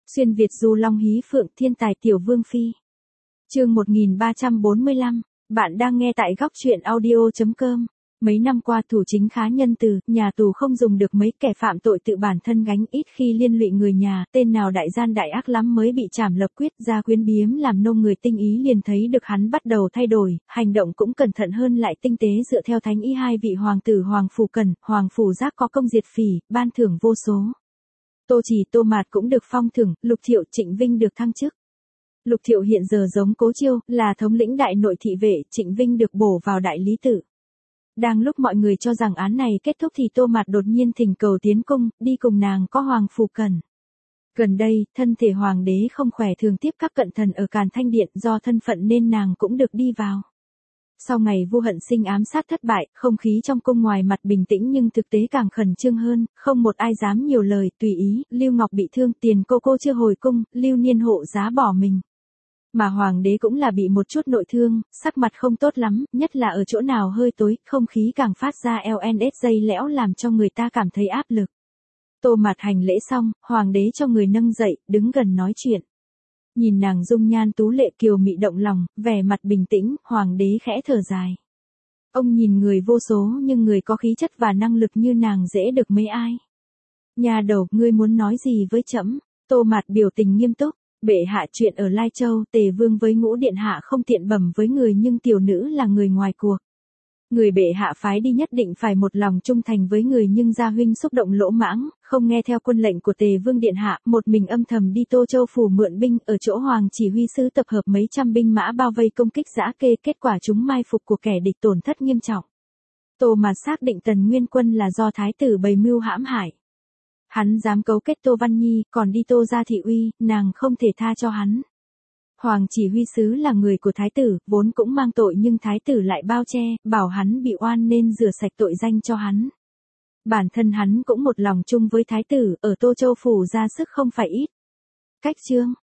Xuyên Việt du long hí phượng thiên tài tiểu vương phi. Chương 1345, bạn đang nghe tại góc truyện audio.com. Mấy năm qua thủ chính khá nhân từ, nhà tù không dùng được mấy kẻ phạm tội tự bản thân gánh, ít khi liên lụy người nhà, tên nào đại gian đại ác lắm mới bị trảm lập quyết ra quyến biếm làm nô người tinh ý liền thấy được hắn bắt đầu thay đổi, hành động cũng cẩn thận hơn lại tinh tế dựa theo thánh ý hai vị hoàng tử Hoàng Phủ Cần, Hoàng Phủ Giác có công diệt phỉ, ban thưởng vô số. Tô Trì Tô Mạt cũng được phong thưởng, Lục Thiệu Trịnh Vinh được thăng chức. Lục Thiệu hiện giờ giống Cố Chiêu, là thống lĩnh đại nội thị vệ, Trịnh Vinh được bổ vào đại lý tự. Đang lúc mọi người cho rằng án này kết thúc thì Tô Mạt đột nhiên thỉnh cầu tiến cung, đi cùng nàng có Hoàng Phủ Cần. Gần đây, thân thể hoàng đế không khỏe thường tiếp các cận thần ở Càn Thanh Điện, do thân phận nên nàng cũng được đi vào. Sau ngày Vu Hận Sinh ám sát thất bại, không khí trong cung ngoài mặt bình tĩnh nhưng thực tế càng khẩn trương hơn, không một ai dám nhiều lời, tùy ý, Lưu Ngọc bị thương, tiền cô chưa hồi cung, Lưu Niên hộ giá bỏ mình. Mà hoàng đế cũng là bị một chút nội thương, sắc mặt không tốt lắm, nhất là ở chỗ nào hơi tối, không khí càng phát ra LNS dây lẽo làm cho người ta cảm thấy áp lực. Tô Mạt hành lễ xong, hoàng đế cho người nâng dậy, đứng gần nói chuyện. Nhìn nàng dung nhan tú lệ kiều mị động lòng, vẻ mặt bình tĩnh, hoàng đế khẽ thở dài. Ông nhìn người vô số nhưng người có khí chất và năng lực như nàng dễ được mấy ai. Nhà đầu, ngươi muốn nói gì với trẫm? Tô Mạt biểu tình nghiêm túc. Bệ hạ, chuyện ở Lai Châu, Tề Vương với Ngũ Điện hạ không tiện bẩm với người nhưng tiểu nữ là người ngoài cuộc. Người bệ hạ phái đi nhất định phải một lòng trung thành với người nhưng gia huynh xúc động lỗ mãng, không nghe theo quân lệnh của Tề Vương Điện hạ, một mình âm thầm đi Tô Châu phủ mượn binh, ở chỗ Hoàng chỉ huy sứ tập hợp mấy trăm binh mã bao vây công kích dã kê, kết quả chúng mai phục của kẻ địch tổn thất nghiêm trọng. Tô Mạt xác định Tần Nguyên Quân là do thái tử bày mưu hãm hại. Hắn dám cấu kết Tô Văn Nhi, còn đi Tô gia thị uy, nàng không thể tha cho hắn. Hoàng chỉ huy sứ là người của thái tử, vốn cũng mang tội nhưng thái tử lại bao che, bảo hắn bị oan nên rửa sạch tội danh cho hắn. Bản thân hắn cũng một lòng chung với thái tử, ở Tô Châu phủ ra sức không phải ít. Cách chương,